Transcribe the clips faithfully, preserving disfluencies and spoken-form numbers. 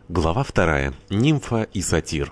Глава вторая. Нимфа и сатир.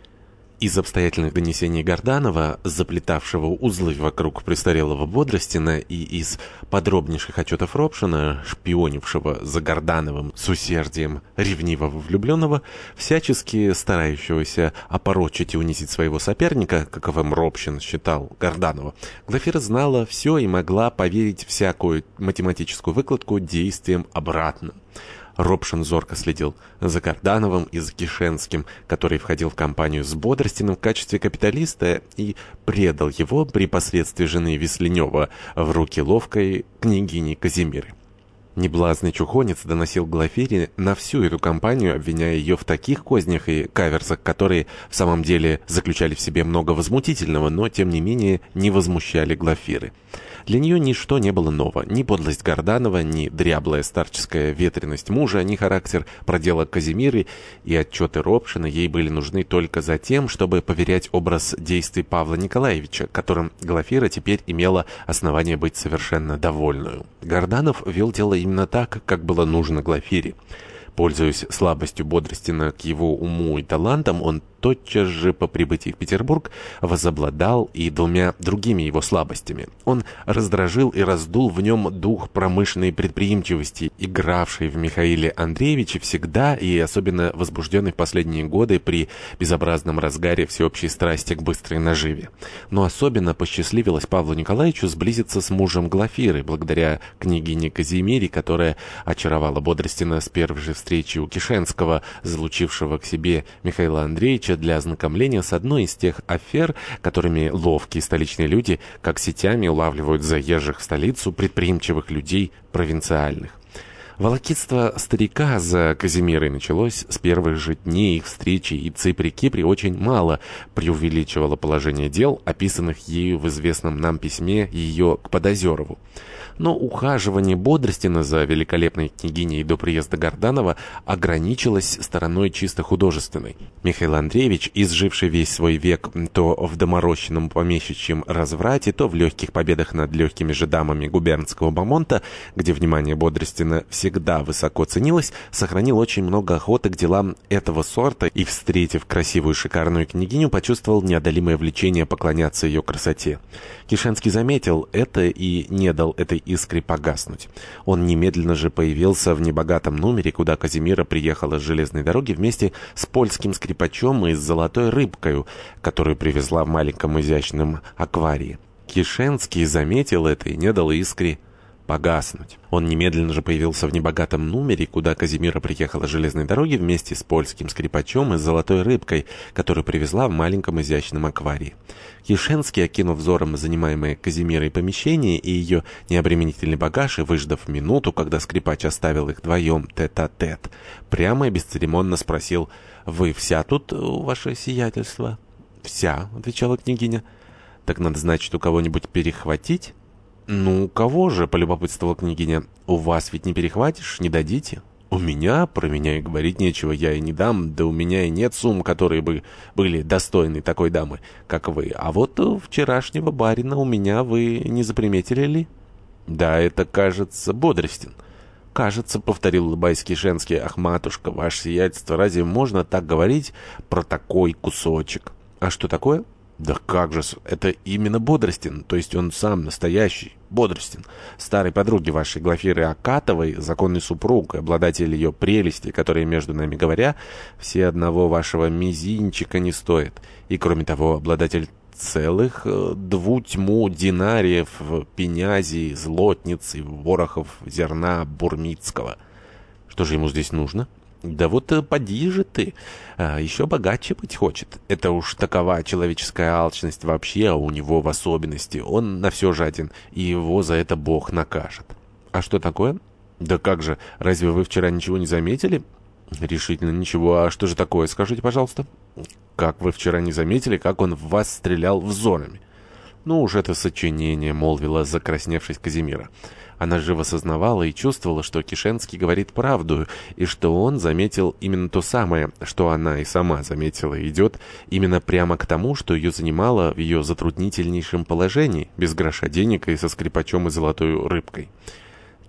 Из обстоятельных донесений Горданова, заплетавшего узлы вокруг престарелого Бодростина, и из подробнейших отчетов Ропшина, шпионившего за Гордановым с усердием ревнивого влюбленного, всячески старающегося опорочить и унизить своего соперника, каковым Ропшин считал Горданова, Глафира знала все и могла поверить всякую математическую выкладку действием обратным. Ропшин зорко следил за Гордановым и за Кишенским, который входил в компанию с Бодростиным в качестве капиталиста и предал его при посредстве жены Весленева в руки ловкой княгини Казимиры. Неблазный чухонец доносил Глафире на всю эту компанию, обвиняя ее в таких кознях и каверзах, которые в самом деле заключали в себе много возмутительного, но тем не менее не возмущали Глафиры. Для нее ничто не было ново. Ни подлость Горданова, ни дряблая старческая ветреность мужа, ни характер проделок Казимиры и отчеты Ропшина ей были нужны только за тем, чтобы поверять образ действий Павла Николаевича, которым Глафира теперь имела основание быть совершенно довольную. Горданов вел дело именно так, как было нужно Глафире. Пользуясь слабостью Бодростина к его уму и талантам, он тотчас же по прибытии в Петербург возобладал и двумя другими его слабостями. Он раздражил и раздул в нем дух промышленной предприимчивости, игравший в Михаиле Андреевиче всегда и особенно возбужденный в последние годы при безобразном разгаре всеобщей страсти к быстрой наживе. Но особенно посчастливилось Павлу Николаевичу сблизиться с мужем Глафиры, благодаря княгине Казимире, которая очаровала Бодростина с первой же встречи у Кишенского, залучившего к себе Михаила Андреевича для ознакомления с одной из тех афер, которыми ловкие столичные люди, как сетями, улавливают заезжих в столицу предприимчивых людей провинциальных. Волокитство старика за Казимирой началось с первых же дней их встречи, и Ципри Кипри очень мало преувеличивало положение дел, описанных ею в известном нам письме ее к Подозерову. Но ухаживание Бодростина за великолепной княгиней до приезда Горданова ограничилось стороной чисто художественной. Михаил Андреевич, изживший весь свой век то в доморощенном помещичьем разврате, то в легких победах над легкими же дамами губернского бомонта, где внимание Бодростина всегда высоко ценилось, сохранил очень много охоты к делам этого сорта и, встретив красивую шикарную княгиню, почувствовал неодолимое влечение поклоняться ее красоте. Кишенский заметил это и не дал этой искре погаснуть. Он немедленно же появился в небогатом номере, куда Казимира приехала с железной дороги вместе с польским скрипачом и с золотой рыбкою, которую привезла в маленьком изящном акварии. Кишенский заметил это и не дал искре погаснуть. Он немедленно же появился в небогатом номере, куда Казимира приехала с железной дороги вместе с польским скрипачом и с золотой рыбкой, которую привезла в маленьком изящном акварии. Кишенский, окинув взором занимаемое Казимирой помещение и ее необременительный багаж, и выждав минуту, когда скрипач оставил их вдвоем тет-а-тет, прямо и бесцеремонно спросил: «Вы вся тут, ваше сиятельство?» «Вся», — отвечала княгиня. «Так надо, значит, у кого-нибудь перехватить?» «Ну, кого же?» — полюбопытствовала княгиня. «У вас ведь не перехватишь, не дадите?» «У меня? Про меня и говорить нечего, я и не дам, да у меня и нет сумм, которые бы были достойны такой дамы, как вы. А вот вчерашнего барина у меня вы не заприметили ли?» «Да, это, кажется, Бодростин». «Кажется», — повторил улыбаясь Кишенский. «Ах, матушка, ваше сиятельство, разве можно так говорить про такой кусочек?» «А что такое?» «Да как же, это именно Бодростин, то есть он сам настоящий Бодростин, старой подруги вашей Глафиры Акатовой, законный супруг, обладатель ее прелести, которые, между нами говоря, все одного вашего мизинчика не стоят, и, кроме того, обладатель целых э, дву тьму динариев, пенязи, злотниц и ворохов зерна бурмицкого». «Что же ему здесь нужно?» «Да вот поди же ты, а, еще богаче быть хочет. Это уж такова человеческая алчность вообще, а у него в особенности. Он на все жаден, и его за это Бог накажет». «А что такое?» «Да как же, разве вы вчера ничего не заметили?» «Решительно ничего. А что же такое, скажите, пожалуйста?» «Как вы вчера не заметили, как он в вас стрелял взорами?» «Ну уж это сочинение», — молвила, закрасневшись Казимира. Она живо сознавала и чувствовала, что Кишенский говорит правду, и что он заметил именно то самое, что она и сама заметила, идет именно прямо к тому, что ее занимало в ее затруднительнейшем положении, без гроша денег и со скрипачом и золотой рыбкой.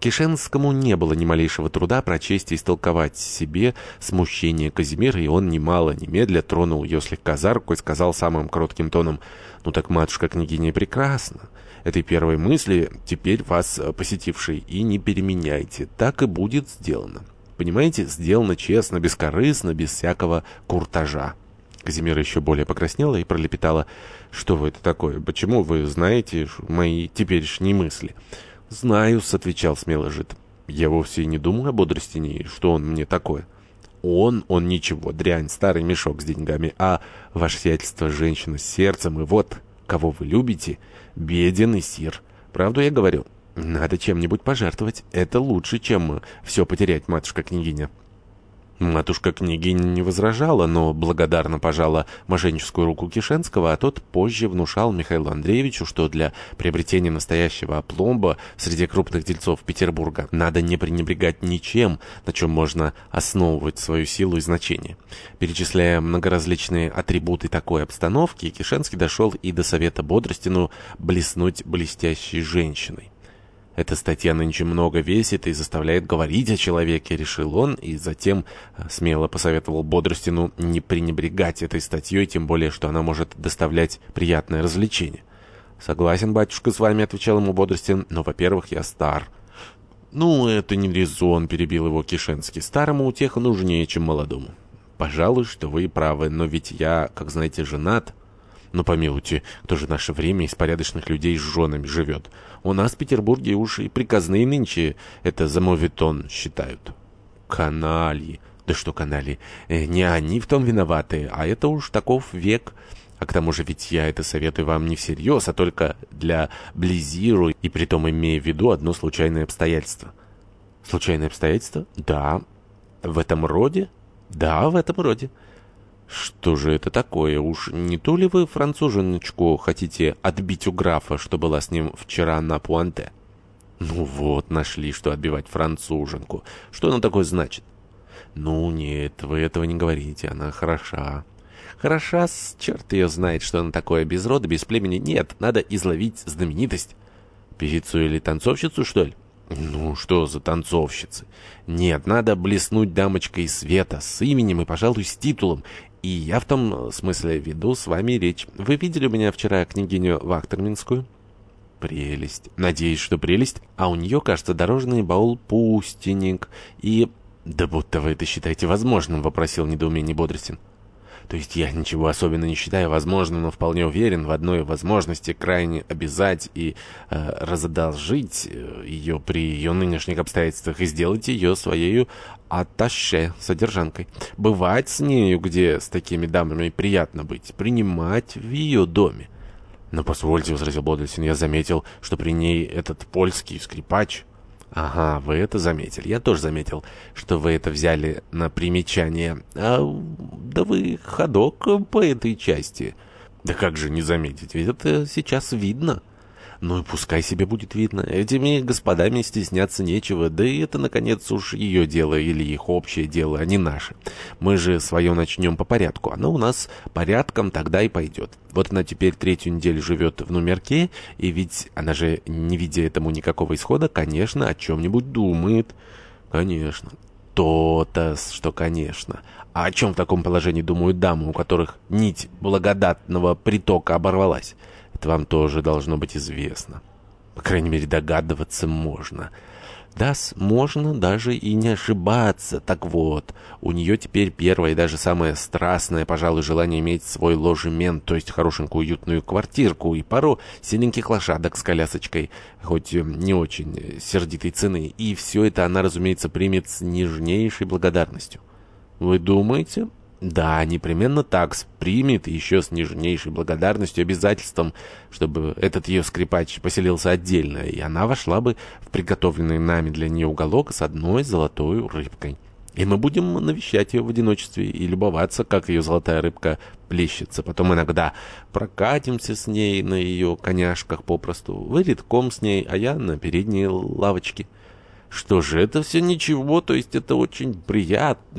Кишенскому не было ни малейшего труда прочесть и истолковать себе смущение Казимира, и он немало немедля тронул ее слегка за руку и сказал самым кротким тоном: «Ну так, матушка-княгиня, прекрасно. Этой первой мысли, теперь вас посетившей, и не переменяйте. Так и будет сделано. Понимаете, сделано честно, бескорыстно, без всякого куртажа». Казимира еще более покраснела и пролепетала: «Что вы это такое? Почему вы знаете мои теперешние мысли?» «Знаю-с», — отвечал смело жид. «Я вовсе и не думаю о бодрости, что он мне такое». «Он, он ничего, дрянь, старый мешок с деньгами, а ваше сиятельство женщина с сердцем, и вот, кого вы любите, беден и сир. Правду я говорю? Надо чем-нибудь пожертвовать, это лучше, чем все потерять, матушка-княгиня». Матушка-княгиня не возражала, но благодарно пожала мошенническую руку Кишенского, а тот позже внушал Михаилу Андреевичу, что для приобретения настоящего опломба среди крупных дельцов Петербурга надо не пренебрегать ничем, на чем можно основывать свою силу и значение. Перечисляя многоразличные атрибуты такой обстановки, Кишенский дошел и до совета Бодростину блеснуть блестящей женщиной. «Эта статья нынче много весит и заставляет говорить о человеке», — решил он, и затем смело посоветовал Бодростину не пренебрегать этой статьей, тем более, что она может доставлять приятное развлечение. «Согласен, батюшка, с вами», — отвечал ему Бодростин, — «но, во-первых, я стар». «Ну, это не резон», — перебил его Кишенский. «Старому утеха нужнее, чем молодому». «Пожалуй, что вы и правы, но ведь я, как знаете, женат». «Но помилуйте, кто же в наше время из порядочных людей с женами живет? У нас в Петербурге уж и приказные нынче это за моветон считают». «Канальи». «Да что канальи? Э, не они в том виноваты, а это уж таков век. А к тому же ведь я это советую вам не всерьез, а только для близиру, и притом имея в виду одно случайное обстоятельство». «Случайное обстоятельство? Да». «В этом роде?» «Да, в этом роде». «Что же это такое? Уж не то ли вы француженочку хотите отбить у графа, что была с ним вчера на Пуанте?» «Ну вот, нашли, что отбивать француженку. Что оно такое значит?» «Ну нет, вы этого не говорите, она хороша». «Хороша, черт ее знает, что она такое, без рода, без племени. Нет, надо изловить знаменитость». «Певицу или танцовщицу, что ли?» «Ну, что за танцовщицы? Нет, надо блеснуть дамочкой света, с именем и, пожалуй, с титулом. И я в том смысле веду с вами речь. Вы видели у меня вчера княгиню Вахтерминскую?» «Прелесть. Надеюсь, что прелесть. А у нее, кажется, дорожный баул пустенник. И...» «Да будто вы это считаете возможным?» — вопросил недоумение Бодростин. «То есть я ничего особенно не считаю возможным, но вполне уверен в одной возможности крайне обязать и э, разодолжить ее при ее нынешних обстоятельствах и сделать ее своею атташе, содержанкой. Бывать с нею, где с такими дамами приятно быть, принимать в ее доме». «Но позвольте», — возразил Бодростин, — «я заметил, что при ней этот польский скрипач». «Ага, вы это заметили. Я тоже заметил, что вы это взяли на примечание. А, да вы ходок по этой части». «Да как же не заметить, ведь это сейчас видно». «Ну и пускай себе будет видно. Этими господами стесняться нечего, да и это, наконец, уж ее дело или их общее дело, а не наше. Мы же свое начнем по порядку, оно у нас порядком тогда и пойдет. Вот она теперь третью неделю живет в Нумерке, и ведь она же, не видя этому никакого исхода, конечно, о чем-нибудь думает». «Конечно». «То-то, что конечно. А о чем в таком положении думают дамы, у которых нить благодатного притока оборвалась? Это вам тоже должно быть известно. По крайней мере, догадываться можно». Да-с, можно даже и не ошибаться. Так вот, у нее теперь первое и даже самое страстное, пожалуй, желание иметь свой ложемент, то есть хорошенькую уютную квартирку и пару синеньких лошадок с колясочкой, хоть не очень сердитой цены. И все это она, разумеется, примет с нежнейшей благодарностью. Вы думаете? Да, непременно так, примет, и еще с нежнейшей благодарностью, обязательством, чтобы этот ее скрипач поселился отдельно, и она вошла бы в приготовленный нами для нее уголок с одной золотой рыбкой. И мы будем навещать ее в одиночестве и любоваться, как ее золотая рыбка плещется. Потом иногда прокатимся с ней на ее коняшках попросту. Вы редком с ней, а я на передней лавочке. Что же, это все ничего, то есть это очень приятно.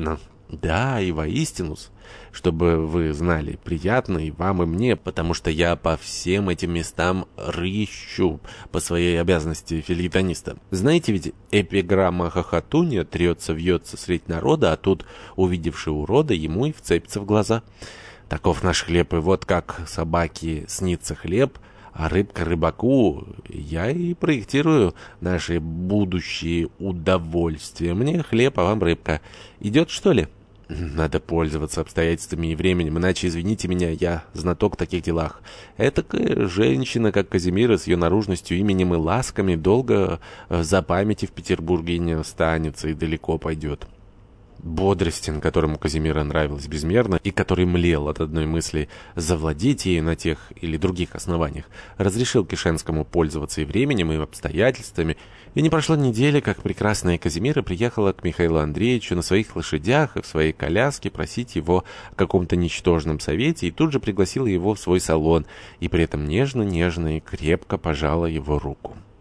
Да, и воистину, чтобы вы знали, приятно и вам, и мне, потому что я по всем этим местам рыщу по своей обязанности фельетониста. Знаете, ведь эпиграмма хохотунья трется-вьется средь народа, а тут, увидевший урода, ему и вцепится в глаза. Таков наш хлеб, и вот как собаке снится хлеб, а рыбка рыбаку, я и проектирую наши будущие удовольствия. Мне хлеб, а вам рыбка. Идет, что ли? Надо пользоваться обстоятельствами и временем, иначе, извините меня, я знаток в таких делах. Этакая женщина, как Казимира, с ее наружностью, именем и ласками, долго за памяти в Петербурге не останется и далеко пойдет. Бодростин, которому Казимира нравилась безмерно и который млел от одной мысли завладеть ею на тех или других основаниях, разрешил Кишенскому пользоваться и временем, и обстоятельствами, и не прошла неделя, как прекрасная Казимира приехала к Михаилу Андреевичу на своих лошадях и в своей коляске просить его о каком-то ничтожном совете, и тут же пригласила его в свой салон, и при этом нежно-нежно и крепко пожала его руку.